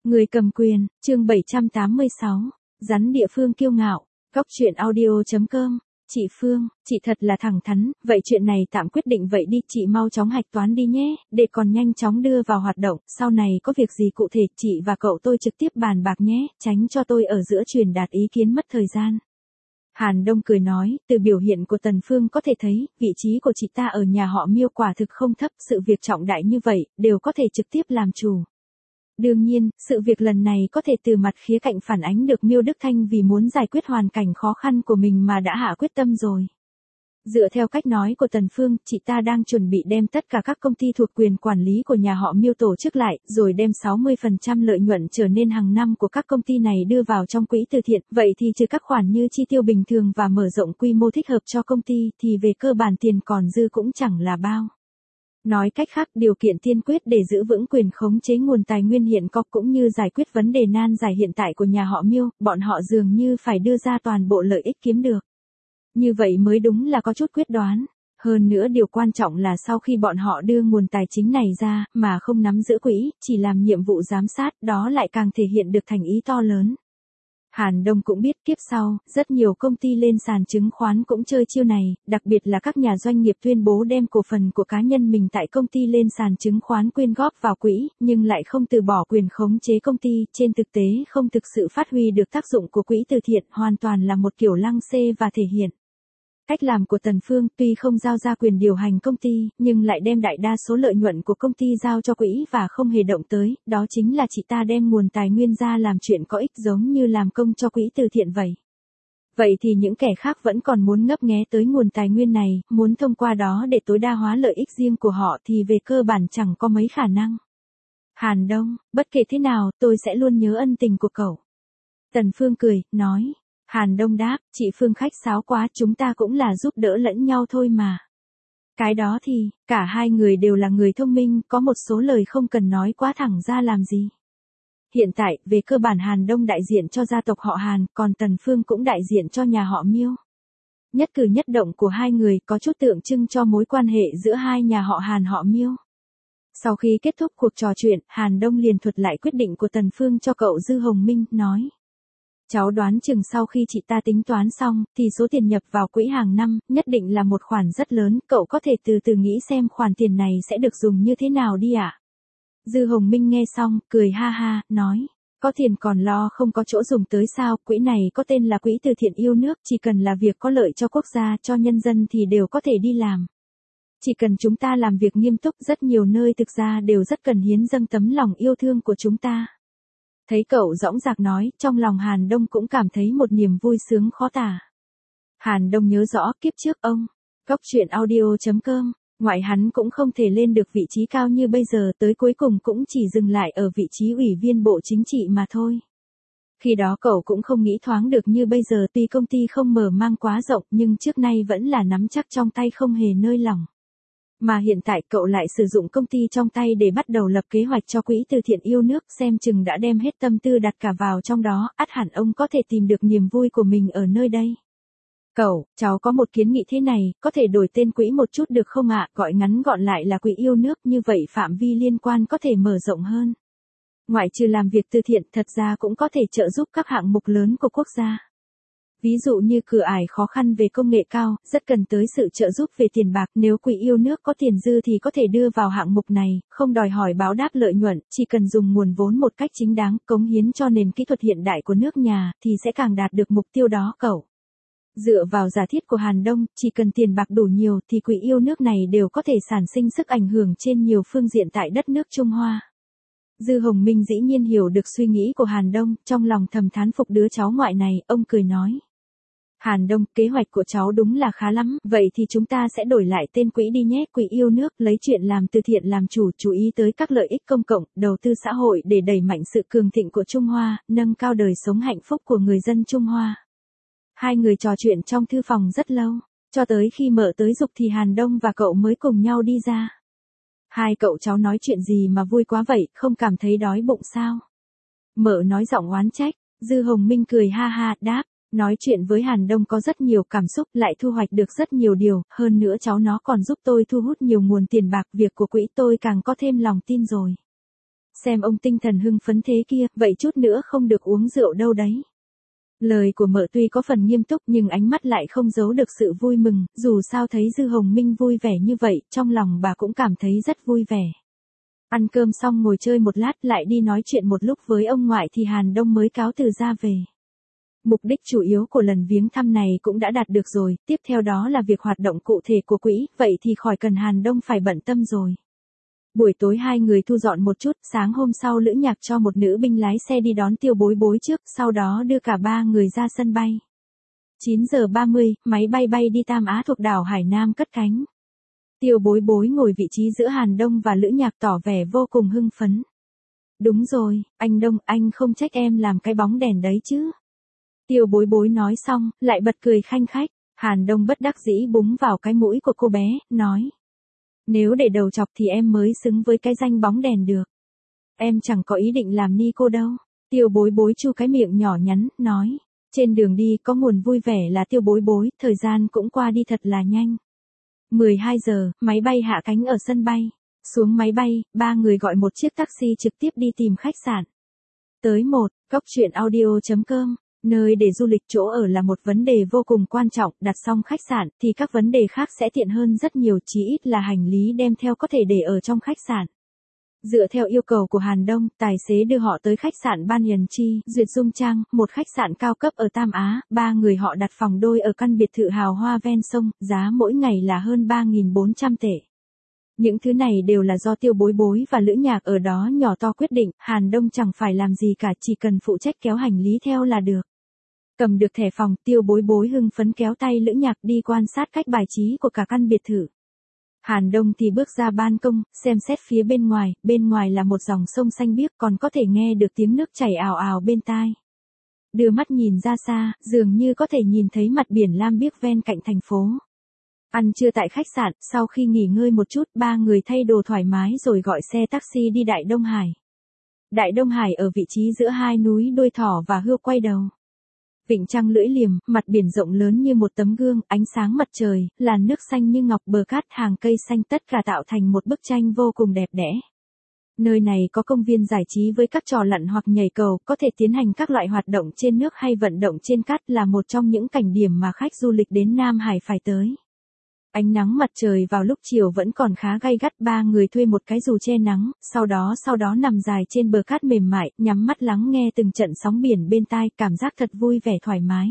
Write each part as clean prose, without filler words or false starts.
Người cầm quyền, chương 786, rắn địa phương kiêu ngạo, góc truyện audio.com. Chị Phương, chị thật là thẳng thắn, vậy chuyện này tạm quyết định vậy đi, chị mau chóng hạch toán đi nhé, để còn nhanh chóng đưa vào hoạt động, sau này có việc gì cụ thể chị và cậu tôi trực tiếp bàn bạc nhé, tránh cho tôi ở giữa truyền đạt ý kiến mất thời gian. Hàn Đông cười nói, từ biểu hiện của Tần Phương có thể thấy, vị trí của chị ta ở nhà họ Miêu quả thực không thấp, sự việc trọng đại như vậy, đều có thể trực tiếp làm chủ. Đương nhiên, sự việc lần này có thể từ mặt khía cạnh phản ánh được Miêu Đức Thanh vì muốn giải quyết hoàn cảnh khó khăn của mình mà đã hạ quyết tâm rồi. Dựa theo cách nói của Tần Phương, chị ta đang chuẩn bị đem tất cả các công ty thuộc quyền quản lý của nhà họ Miêu tổ chức lại, rồi đem 60% lợi nhuận trở nên hàng năm của các công ty này đưa vào trong quỹ từ thiện, vậy thì trừ các khoản như chi tiêu bình thường và mở rộng quy mô thích hợp cho công ty, thì về cơ bản tiền còn dư cũng chẳng là bao. Nói cách khác, điều kiện tiên quyết để giữ vững quyền khống chế nguồn tài nguyên hiện có cũng như giải quyết vấn đề nan giải hiện tại của nhà họ Miêu, bọn họ dường như phải đưa ra toàn bộ lợi ích kiếm được. Như vậy mới đúng là có chút quyết đoán. Hơn nữa điều quan trọng là sau khi bọn họ đưa nguồn tài chính này ra, mà không nắm giữ quỹ, chỉ làm nhiệm vụ giám sát, đó lại càng thể hiện được thành ý to lớn. Hàn Đông cũng biết kiếp sau, rất nhiều công ty lên sàn chứng khoán cũng chơi chiêu này, đặc biệt là các nhà doanh nghiệp tuyên bố đem cổ phần của cá nhân mình tại công ty lên sàn chứng khoán quyên góp vào quỹ, nhưng lại không từ bỏ quyền khống chế công ty, trên thực tế không thực sự phát huy được tác dụng của quỹ từ thiện, hoàn toàn là một kiểu lăng xê và thể hiện. Cách làm của Tần Phương tuy không giao ra quyền điều hành công ty, nhưng lại đem đại đa số lợi nhuận của công ty giao cho quỹ và không hề động tới, đó chính là chị ta đem nguồn tài nguyên ra làm chuyện có ích giống như làm công cho quỹ từ thiện vậy. Vậy thì những kẻ khác vẫn còn muốn ngấp nghé tới nguồn tài nguyên này, muốn thông qua đó để tối đa hóa lợi ích riêng của họ thì về cơ bản chẳng có mấy khả năng. Hàn Đông, bất kể thế nào, tôi sẽ luôn nhớ ân tình của cậu. Tần Phương cười, nói. Hàn Đông đáp, chị Phương khách sáo quá, chúng ta cũng là giúp đỡ lẫn nhau thôi mà. Cái đó thì, cả hai người đều là người thông minh, có một số lời không cần nói quá thẳng ra làm gì. Hiện tại, về cơ bản Hàn Đông đại diện cho gia tộc họ Hàn, còn Tần Phương cũng đại diện cho nhà họ Miêu. Nhất cử nhất động của hai người có chút tượng trưng cho mối quan hệ giữa hai nhà họ Hàn họ Miêu. Sau khi kết thúc cuộc trò chuyện, Hàn Đông liền thuật lại quyết định của Tần Phương cho cậu Dư Hồng Minh, nói. Cháu đoán chừng sau khi chị ta tính toán xong, thì số tiền nhập vào quỹ hàng năm, nhất định là một khoản rất lớn, cậu có thể từ từ nghĩ xem khoản tiền này sẽ được dùng như thế nào đi ạ. Dư Hồng Minh nghe xong, cười ha ha, nói, có tiền còn lo không có chỗ dùng tới sao, quỹ này có tên là quỹ từ thiện yêu nước, chỉ cần là việc có lợi cho quốc gia, cho nhân dân thì đều có thể đi làm. Chỉ cần chúng ta làm việc nghiêm túc, rất nhiều nơi thực ra đều rất cần hiến dâng tấm lòng yêu thương của chúng ta. Thấy cậu dõng dạc nói, trong lòng Hàn Đông cũng cảm thấy một niềm vui sướng khó tả. Hàn Đông nhớ rõ kiếp trước ông, góc truyện audio.com, ngoại hắn cũng không thể lên được vị trí cao như bây giờ, tới cuối cùng cũng chỉ dừng lại ở vị trí ủy viên bộ chính trị mà thôi. Khi đó cậu cũng không nghĩ thoáng được như bây giờ, tuy công ty không mở mang quá rộng nhưng trước nay vẫn là nắm chắc trong tay không hề nơi lỏng. Mà hiện tại cậu lại sử dụng công ty trong tay để bắt đầu lập kế hoạch cho quỹ từ thiện yêu nước, xem chừng đã đem hết tâm tư đặt cả vào trong đó, ắt hẳn ông có thể tìm được niềm vui của mình ở nơi đây. Cậu, cháu có một kiến nghị thế này, có thể đổi tên quỹ một chút được không ạ, gọi ngắn gọn lại là quỹ yêu nước, như vậy phạm vi liên quan có thể mở rộng hơn. Ngoại trừ làm việc từ thiện, thật ra cũng có thể trợ giúp các hạng mục lớn của quốc gia. Ví dụ như cửa ải khó khăn về công nghệ cao, rất cần tới sự trợ giúp về tiền bạc, nếu quỹ yêu nước có tiền dư thì có thể đưa vào hạng mục này, không đòi hỏi báo đáp lợi nhuận, chỉ cần dùng nguồn vốn một cách chính đáng, cống hiến cho nền kỹ thuật hiện đại của nước nhà, thì sẽ càng đạt được mục tiêu đó cậu. Dựa vào giả thiết của Hàn Đông, chỉ cần tiền bạc đủ nhiều thì quỹ yêu nước này đều có thể sản sinh sức ảnh hưởng trên nhiều phương diện tại đất nước Trung Hoa. Dư Hồng Minh dĩ nhiên hiểu được suy nghĩ của Hàn Đông, trong lòng thầm thán phục đứa cháu ngoại này, ông cười nói. Hàn Đông, kế hoạch của cháu đúng là khá lắm, vậy thì chúng ta sẽ đổi lại tên quỹ đi nhé, quỹ yêu nước, lấy chuyện làm từ thiện làm chủ, chú ý tới các lợi ích công cộng, đầu tư xã hội để đẩy mạnh sự cường thịnh của Trung Hoa, nâng cao đời sống hạnh phúc của người dân Trung Hoa. Hai người trò chuyện trong thư phòng rất lâu, cho tới khi Mợ tới giục thì Hàn Đông và cậu mới cùng nhau đi ra. Hai cậu cháu nói chuyện gì mà vui quá vậy, không cảm thấy đói bụng sao? Mợ nói giọng oán trách, Dư Hồng Minh cười ha ha, đáp. Nói chuyện với Hàn Đông có rất nhiều cảm xúc, lại thu hoạch được rất nhiều điều, hơn nữa cháu nó còn giúp tôi thu hút nhiều nguồn tiền bạc, việc của quỹ tôi càng có thêm lòng tin rồi. Xem ông tinh thần hưng phấn thế kia, vậy chút nữa không được uống rượu đâu đấy. Lời của mợ tuy có phần nghiêm túc nhưng ánh mắt lại không giấu được sự vui mừng, dù sao thấy Dư Hồng Minh vui vẻ như vậy, trong lòng bà cũng cảm thấy rất vui vẻ. Ăn cơm xong ngồi chơi một lát lại đi nói chuyện một lúc với ông ngoại thì Hàn Đông mới cáo từ ra về. Mục đích chủ yếu của lần viếng thăm này cũng đã đạt được rồi, tiếp theo đó là việc hoạt động cụ thể của quỹ, vậy thì khỏi cần Hàn Đông phải bận tâm rồi. Buổi tối hai người thu dọn một chút, sáng hôm sau Lữ Nhạc cho một nữ binh lái xe đi đón Tiêu Bối Bối trước, sau đó đưa cả ba người ra sân bay. 9 giờ 30, máy bay bay đi Tam Á thuộc đảo Hải Nam cất cánh. Tiêu Bối Bối ngồi vị trí giữa Hàn Đông và Lữ Nhạc tỏ vẻ vô cùng hưng phấn. Đúng rồi, anh Đông, anh không trách em làm cái bóng đèn đấy chứ. Tiêu Bối Bối nói xong, lại bật cười khanh khách. Hàn Đông bất đắc dĩ búng vào cái mũi của cô bé, nói. Nếu để đầu chọc thì em mới xứng với cái danh bóng đèn được. Em chẳng có ý định làm ni cô đâu. Tiêu Bối Bối chu cái miệng nhỏ nhắn, nói. Trên đường đi có nguồn vui vẻ là Tiêu Bối Bối, thời gian cũng qua đi thật là nhanh. 12 giờ, máy bay hạ cánh ở sân bay. Xuống máy bay, ba người gọi một chiếc taxi trực tiếp đi tìm khách sạn. Tới Góc truyện audio.com. Nơi để du lịch chỗ ở là một vấn đề vô cùng quan trọng, đặt xong khách sạn thì các vấn đề khác sẽ tiện hơn rất nhiều, chí ít là hành lý đem theo có thể để ở trong khách sạn. Dựa theo yêu cầu của Hàn Đông, tài xế đưa họ tới khách sạn Ban Hiền Chi, Duyệt Dung Trang, một khách sạn cao cấp ở Tam Á, ba người họ đặt phòng đôi ở căn biệt thự hào hoa ven sông, giá mỗi ngày là hơn 3.400 tệ. Những thứ này đều là do Tiêu Bối Bối và Lữ Nhạc ở đó nhỏ to quyết định, Hàn Đông chẳng phải làm gì cả, chỉ cần phụ trách kéo hành lý theo là được. Cầm được thẻ phòng, Tiêu Bối Bối hưng phấn kéo tay Lữ Nhạc đi quan sát cách bài trí của cả căn biệt thự. Hàn Đông thì bước ra ban công, xem xét phía bên ngoài là một dòng sông xanh biếc, còn có thể nghe được tiếng nước chảy ào ào bên tai. Đưa mắt nhìn ra xa, dường như có thể nhìn thấy mặt biển lam biếc ven cạnh thành phố. Ăn trưa tại khách sạn, sau khi nghỉ ngơi một chút, ba người thay đồ thoải mái rồi gọi xe taxi đi Đại Đông Hải. Đại Đông Hải ở vị trí giữa hai núi Đuôi Thỏ và Hươu Quay Đầu. Vịnh trăng lưỡi liềm, mặt biển rộng lớn như một tấm gương, ánh sáng mặt trời, làn nước xanh như ngọc, bờ cát, hàng cây xanh, tất cả tạo thành một bức tranh vô cùng đẹp đẽ. Nơi này có công viên giải trí với các trò lặn hoặc nhảy cầu, có thể tiến hành các loại hoạt động trên nước hay vận động trên cát, là một trong những cảnh điểm mà khách du lịch đến Nam Hải phải tới. Ánh nắng mặt trời vào lúc chiều vẫn còn khá gay gắt, ba người thuê một cái dù che nắng, sau đó nằm dài trên bờ cát mềm mại, nhắm mắt lắng nghe từng trận sóng biển bên tai, cảm giác thật vui vẻ thoải mái.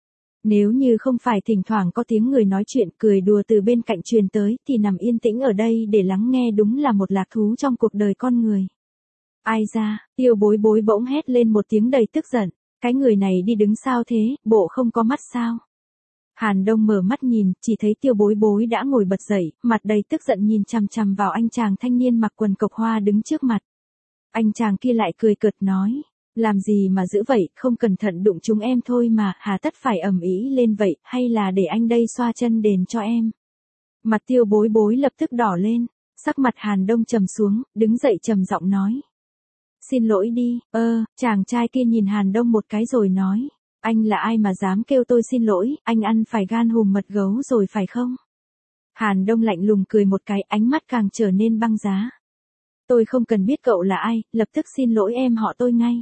Nếu như không phải thỉnh thoảng có tiếng người nói chuyện cười đùa từ bên cạnh truyền tới, thì nằm yên tĩnh ở đây để lắng nghe đúng là một lạc thú trong cuộc đời con người. Ai ra, Tiêu Bối Bối bỗng hét lên một tiếng đầy tức giận, cái người này đi đứng sao thế, bộ không có mắt sao? Hàn Đông mở mắt nhìn, chỉ thấy Tiêu Bối Bối đã ngồi bật dậy, mặt đầy tức giận nhìn chằm chằm vào anh chàng thanh niên mặc quần cộc hoa đứng trước mặt. Anh chàng kia lại cười cợt nói, làm gì mà dữ vậy, không cẩn thận đụng chúng em thôi mà, hà tất phải ầm ĩ lên vậy, hay là để anh đây xoa chân đền cho em. Mặt Tiêu Bối Bối lập tức đỏ lên, sắc mặt Hàn Đông trầm xuống, đứng dậy trầm giọng nói. Xin lỗi đi, chàng trai kia nhìn Hàn Đông một cái rồi nói. Anh là ai mà dám kêu tôi xin lỗi, anh ăn phải gan hùm mật gấu rồi phải không? Hàn Đông lạnh lùng cười một cái, ánh mắt càng trở nên băng giá. Tôi không cần biết cậu là ai, lập tức xin lỗi em họ tôi ngay.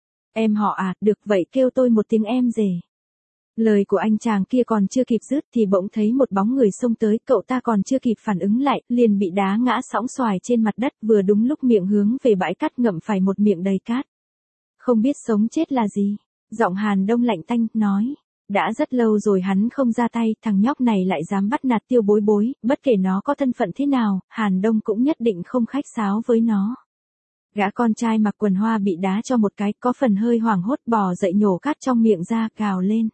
Em họ à, được vậy kêu tôi một tiếng em rể. Lời của anh chàng kia còn chưa kịp dứt thì bỗng thấy một bóng người xông tới, cậu ta còn chưa kịp phản ứng lại, liền bị đá ngã sõng xoài trên mặt đất, vừa đúng lúc miệng hướng về bãi cát ngậm phải một miệng đầy cát. Không biết sống chết là gì. Giọng Hàn Đông lạnh tanh, nói. Đã rất lâu rồi hắn không ra tay, thằng nhóc này lại dám bắt nạt Tiêu Bối Bối, bất kể nó có thân phận thế nào, Hàn Đông cũng nhất định không khách sáo với nó. Gã con trai mặc quần hoa bị đá cho một cái, có phần hơi hoảng hốt, bò dậy nhổ cát trong miệng ra, gào lên.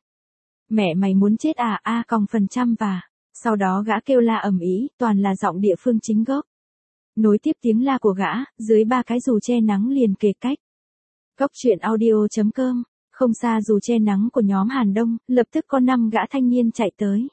Mẹ mày muốn chết à, còng phần trăm và. Sau đó gã kêu la ầm ĩ, toàn là giọng địa phương chính gốc. Nối tiếp tiếng la của gã, dưới ba cái dù che nắng liền kề cách. Góc truyện audio.com. Không xa dù che nắng của nhóm Hàn Đông, lập tức có 5 gã thanh niên chạy tới.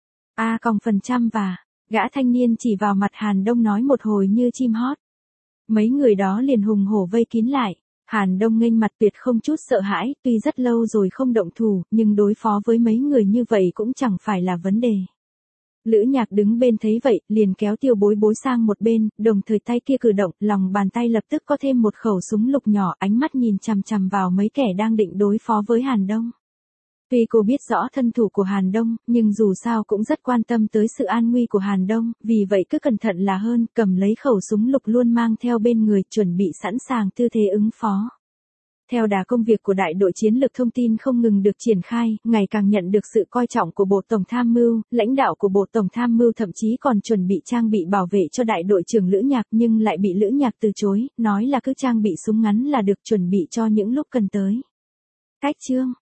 Còng phần trăm và. Gã thanh niên chỉ vào mặt Hàn Đông nói một hồi như chim hót. Mấy người đó liền hùng hổ vây kín lại. Hàn Đông nghênh mặt tuyệt không chút sợ hãi, tuy rất lâu rồi không động thủ, nhưng đối phó với mấy người như vậy cũng chẳng phải là vấn đề. Lữ Nhạc đứng bên thấy vậy, liền kéo Tiêu Bối Bối sang một bên, đồng thời tay kia cử động, lòng bàn tay lập tức có thêm một khẩu súng lục nhỏ, ánh mắt nhìn chằm chằm vào mấy kẻ đang định đối phó với Hàn Đông. Tuy cô biết rõ thân thủ của Hàn Đông, nhưng dù sao cũng rất quan tâm tới sự an nguy của Hàn Đông, vì vậy cứ cẩn thận là hơn, cầm lấy khẩu súng lục luôn mang theo bên người, chuẩn bị sẵn sàng tư thế ứng phó. Theo đà công việc của đại đội chiến lược thông tin không ngừng được triển khai, ngày càng nhận được sự coi trọng của Bộ Tổng Tham mưu, lãnh đạo của Bộ Tổng Tham mưu thậm chí còn chuẩn bị trang bị bảo vệ cho đại đội trưởng Lữ Nhạc nhưng lại bị Lữ Nhạc từ chối, nói là cứ trang bị súng ngắn là được, chuẩn bị cho những lúc cần tới. Cách chương